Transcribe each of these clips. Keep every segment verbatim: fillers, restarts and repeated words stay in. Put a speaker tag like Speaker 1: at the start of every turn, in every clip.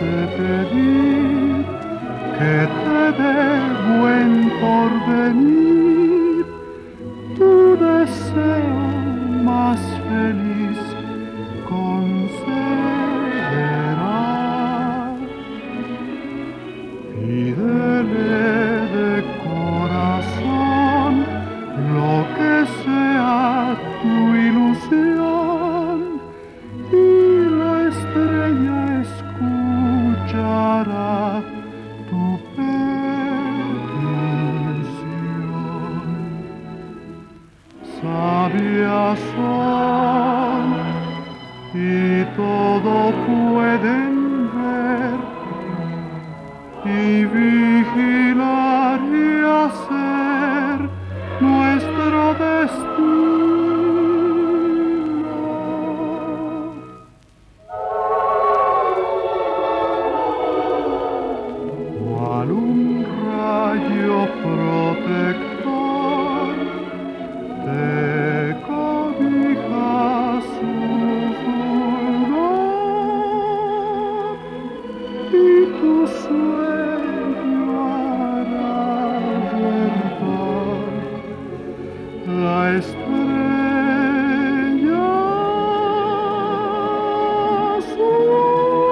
Speaker 1: de pedir que te dé buen porvenir, tu deseo más feliz concederá. Pídele de corazón lo que sea tu ilusión, y la estrella escuchará tu petición. Sabias son y todo pueden ver, y vigilar y hacer nuestro destino. Cual un rayo protector te cobija su fulgor, y tu sueño hará verdad la estrella azul.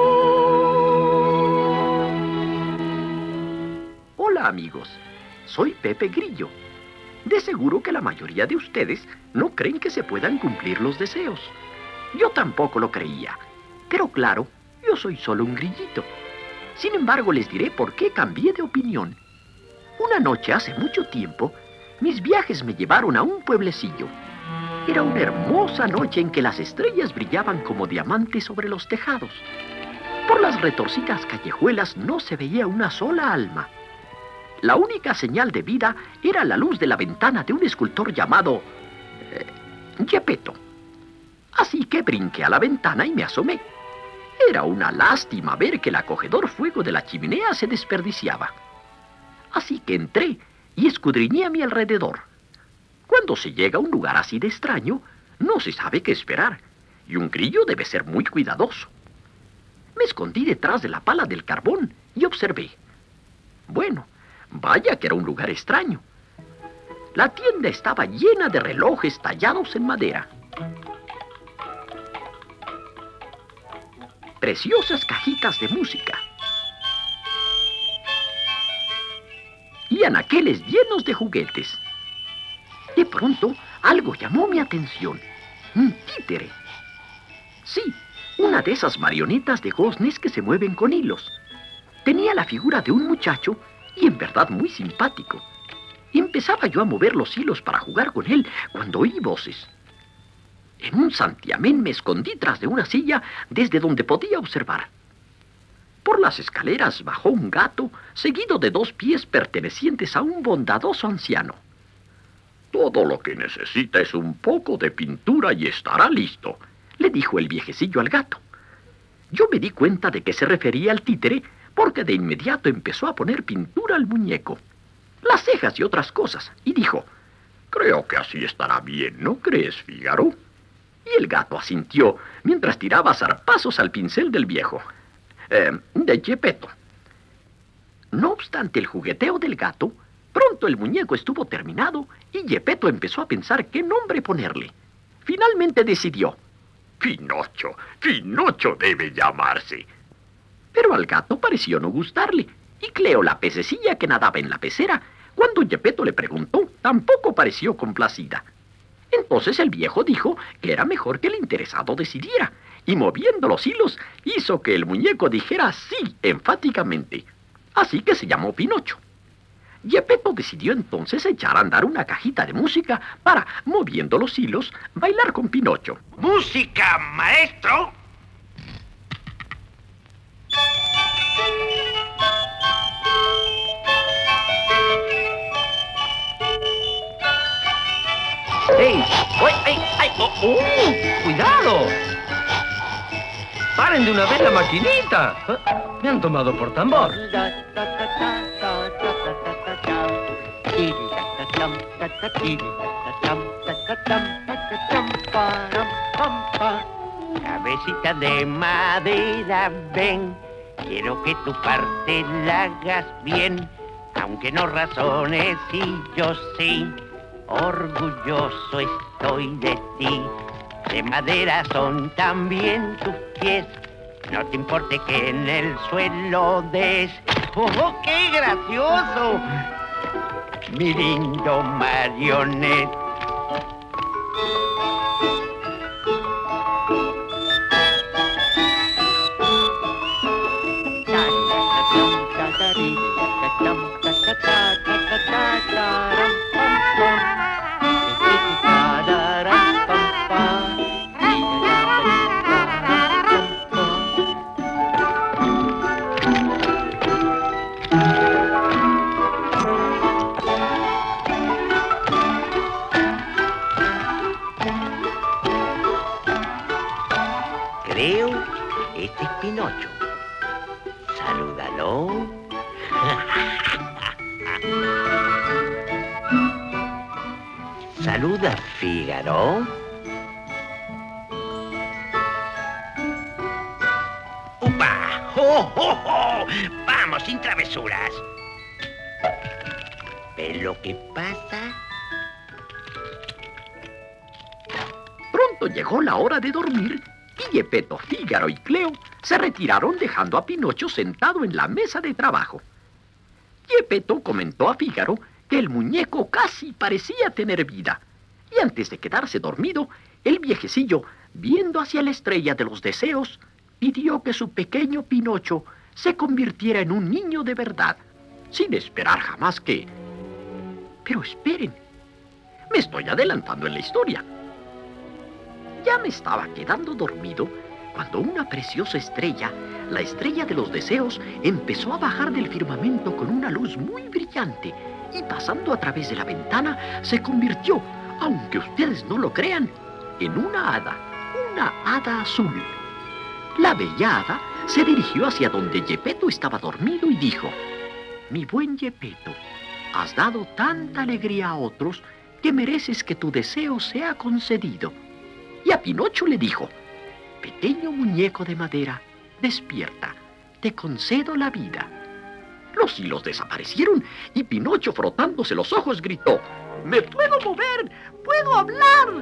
Speaker 2: Hola amigos, soy Pepe Grillo. De seguro que la mayoría de ustedes no creen que se puedan cumplir los deseos. Yo tampoco lo creía, pero claro, yo soy solo un grillito. Sin embargo, les diré por qué cambié de opinión. Una noche hace mucho tiempo, mis viajes me llevaron a un pueblecillo. Era una hermosa noche en que las estrellas brillaban como diamantes sobre los tejados. Por las retorcidas callejuelas no se veía una sola alma. La única señal de vida era la luz de la ventana de un escultor llamado eh, Geppetto. Así que brinqué a la ventana y me asomé. Era una lástima ver que el acogedor fuego de la chimenea se desperdiciaba. Así que entré y escudriñé a mi alrededor. Cuando se llega a un lugar así de extraño, no se sabe qué esperar, y un grillo debe ser muy cuidadoso. Me escondí detrás de la pala del carbón y observé. Bueno, vaya que era un lugar extraño. La tienda estaba llena de relojes tallados en madera. Preciosas cajitas de música. Y anaqueles llenos de juguetes. De pronto, algo llamó mi atención. Un títere. Sí, una de esas marionetas de goznes que se mueven con hilos. Tenía la figura de un muchacho y en verdad muy simpático. Empezaba yo a mover los hilos para jugar con él cuando oí voces. En un santiamén me escondí tras de una silla desde donde podía observar. Por las escaleras bajó un gato seguido de dos pies pertenecientes a un bondadoso anciano. «Todo lo que necesita es un poco de pintura y estará listo», le dijo el viejecillo al gato. Yo me di cuenta de que se refería al títere porque de inmediato empezó a poner pintura al muñeco, las cejas y otras cosas, y dijo: «Creo que así estará bien, ¿no crees, Fígaro?». Y el gato asintió mientras tiraba zarpazos al pincel del viejo, eh, de Geppetto. No obstante el jugueteo del gato, pronto el muñeco estuvo terminado y Geppetto empezó a pensar qué nombre ponerle. Finalmente decidió: «Pinocho, Pinocho debe llamarse». Pero al gato pareció no gustarle, y Cleo, la pececilla que nadaba en la pecera, cuando Geppetto le preguntó, tampoco pareció complacida. Entonces el viejo dijo que era mejor que el interesado decidiera, y moviendo los hilos, hizo que el muñeco dijera sí enfáticamente. Así que se llamó Pinocho. Geppetto decidió entonces echar a andar una cajita de música para, moviendo los hilos, bailar con Pinocho.
Speaker 3: ¡Música, maestro!
Speaker 4: ¡Ey! ¡Ay, ay, ay! Oh, oh, ¡cuidado! ¡Paren de una vez la maquinita! Me han tomado por tambor.
Speaker 3: Cabecita de madera, ven Quiero que tu parte la hagas bien, aunque no razones y yo sí. Orgulloso estoy de ti, de madera son también tus pies. No te importe que en el suelo des. ¡Oh, qué gracioso! Mi lindo marioneta. Creo, este es Pinocho. Salúdalo. Saluda, Fígaro. ¡Upa! ¡Oh, oh, oh! ¡Vamos, sin travesuras! ¿Ves lo que pasa?
Speaker 2: Pronto llegó la hora de dormir y Geppetto, Fígaro y Cleo se retiraron dejando a Pinocho sentado en la mesa de trabajo. Geppetto comentó a Fígaro que el muñeco casi parecía tener vida, y antes de quedarse dormido, el viejecillo, viendo hacia la estrella de los deseos, pidió que su pequeño Pinocho se convirtiera en un niño de verdad, sin esperar jamás que... Pero esperen, me estoy adelantando en la historia. Ya me estaba quedando dormido cuando una preciosa estrella, la estrella de los deseos, empezó a bajar del firmamento con una luz muy brillante y pasando a través de la ventana se convirtió, aunque ustedes no lo crean, en una hada, una hada azul. La bella hada se dirigió hacia donde Geppetto estaba dormido y dijo: «Mi buen Geppetto, has dado tanta alegría a otros que mereces que tu deseo sea concedido». Y a Pinocho le dijo: «Pequeño muñeco de madera, despierta, te concedo la vida». Los hilos desaparecieron y Pinocho, frotándose los ojos, gritó: «¡Me puedo mover! ¡Puedo hablar!».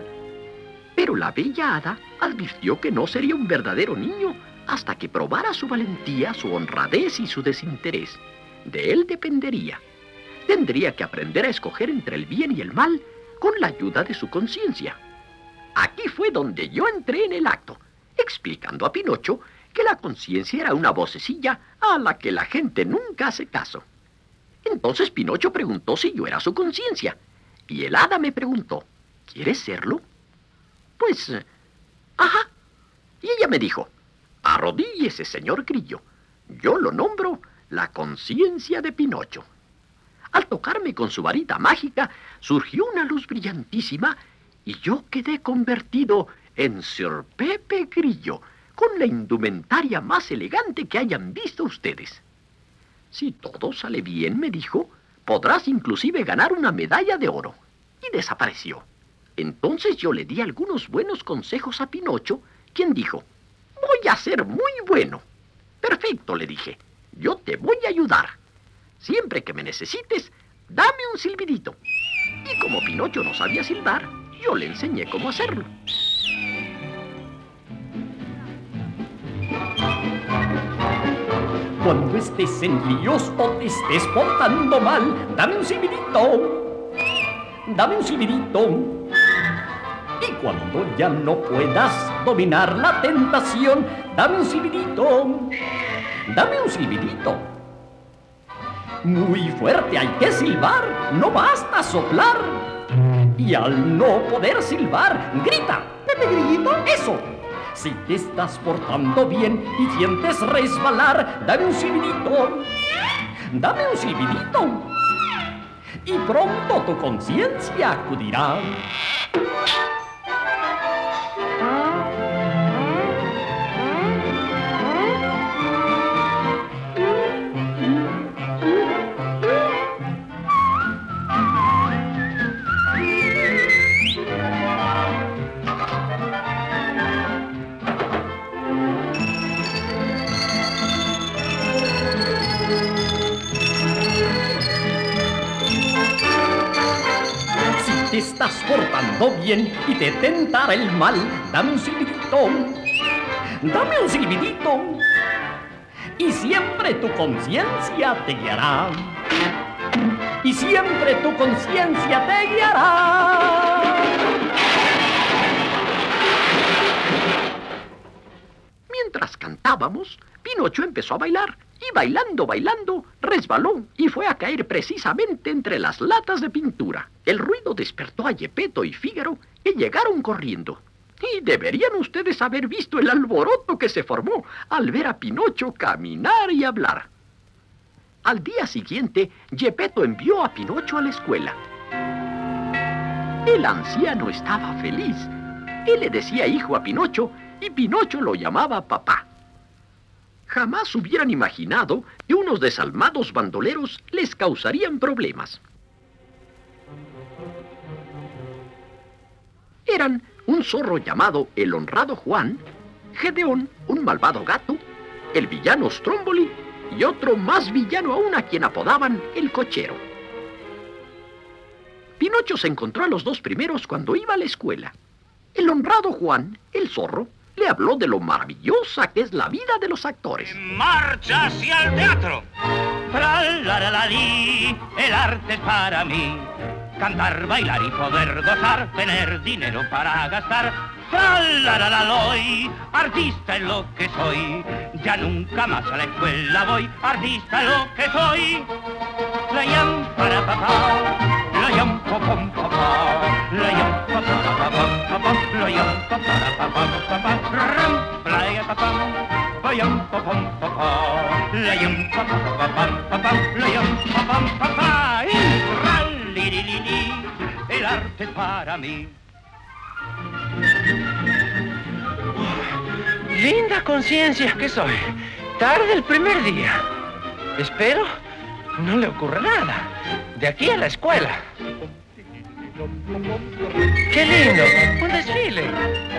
Speaker 2: Pero la bella hada advirtió que no sería un verdadero niño hasta que probara su valentía, su honradez y su desinterés. De él dependería. Tendría que aprender a escoger entre el bien y el mal con la ayuda de su conciencia. Aquí fue donde yo entré en el acto, explicando a Pinocho que la conciencia era una vocecilla a la que la gente nunca hace caso. Entonces Pinocho preguntó si yo era su conciencia, y el hada me preguntó: ¿quieres serlo? Pues, eh, ajá. Y ella me dijo: arrodíllese, señor Grillo, yo lo nombro la conciencia de Pinocho. Al tocarme con su varita mágica, surgió una luz brillantísima y yo quedé convertido en Sir Pepe Grillo, con la indumentaria más elegante que hayan visto ustedes. Si todo sale bien, me dijo, podrás inclusive ganar una medalla de oro. Y desapareció. Entonces yo le di algunos buenos consejos a Pinocho, quien dijo: voy a ser muy bueno. Perfecto, le dije, yo te voy a ayudar. Siempre que me necesites, dame un silbidito. Y como Pinocho no sabía silbar, yo le enseñé cómo hacerlo.
Speaker 5: Cuando estés en líos o te estés portando mal, dame un silbidito, dame un silbidito. Y cuando ya no puedas dominar la tentación, dame un silbidito, dame un silbidito. Muy fuerte hay que silbar, no basta soplar. Y al no poder silbar, grita: ¡Pepe Grillito! ¡Eso! Si te estás portando bien y sientes resbalar, dame un silbidito, dame un silbidito. Y pronto tu conciencia acudirá. te estás portando bien y te tentará el mal, dame un silbidito, dame un silbidito, y siempre tu conciencia te guiará, y siempre tu conciencia te guiará.
Speaker 2: Mientras cantábamos, Pinocho empezó a bailar, y bailando, bailando, resbaló y fue a caer precisamente entre las latas de pintura. El ruido despertó a Gepetto y Fígaro, que llegaron corriendo. Y deberían ustedes haber visto el alboroto que se formó al ver a Pinocho caminar y hablar. Al día siguiente, Gepetto envió a Pinocho a la escuela. El anciano estaba feliz. Él le decía hijo a Pinocho y Pinocho lo llamaba papá. Jamás hubieran imaginado que unos desalmados bandoleros les causarían problemas. Eran un zorro llamado el honrado Juan, Gedeón, un malvado gato, el villano Stromboli y otro más villano aún a quien apodaban el cochero. Pinocho se encontró a los dos primeros cuando iba a la escuela. El honrado Juan, el zorro, le habló de lo maravillosa que es la vida de los actores.
Speaker 3: ¡Marcha hacia el teatro! Tra-la-la-la-li, el arte es para mí. Cantar, bailar y poder gozar, tener dinero para gastar. Tra-la-la-la-loy, artista es lo que soy. Ya nunca más a la escuela voy, artista es lo que soy. La yam para papá, la yam pa pam papá, la yam pa para papá papá, la yam pa para papá papá, ram, playa papá, la yam pa pam papá, la yam pa para papá papá, la yam pa pam papá, y ral li li li li, el arte es para mí.
Speaker 4: Linda conciencia que soy. Tarde el primer día. Espero no le ocurra nada. De aquí a la escuela. ¡Qué lindo! ¡Un desfile!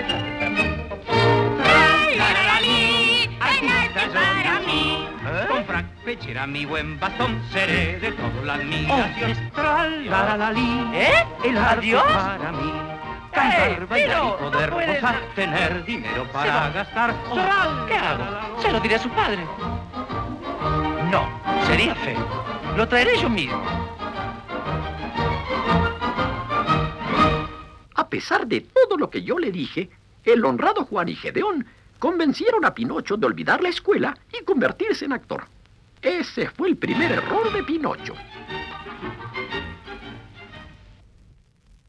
Speaker 3: Artista para mí. Con frac, pechera, mi buen bastón, seré de toda la admiración. Tra-la-la-la-li,
Speaker 4: ¿Eh?
Speaker 3: el arte
Speaker 4: ¿Adiós?
Speaker 3: para mí. Cantar,
Speaker 4: ¡Ey,
Speaker 3: bailar
Speaker 4: Pino!
Speaker 3: y poder
Speaker 4: ¡No puedes!
Speaker 3: gozar, tener dinero
Speaker 4: Se
Speaker 3: para
Speaker 4: va.
Speaker 3: gastar.
Speaker 4: Oh, ¿qué hago? Se lo diré a su padre. No, sería feo. Lo traeré yo mismo.
Speaker 2: A pesar de todo lo que yo le dije, el honrado Juan y Gedeón convencieron a Pinocho de olvidar la escuela y convertirse en actor. Ese fue el primer error de Pinocho.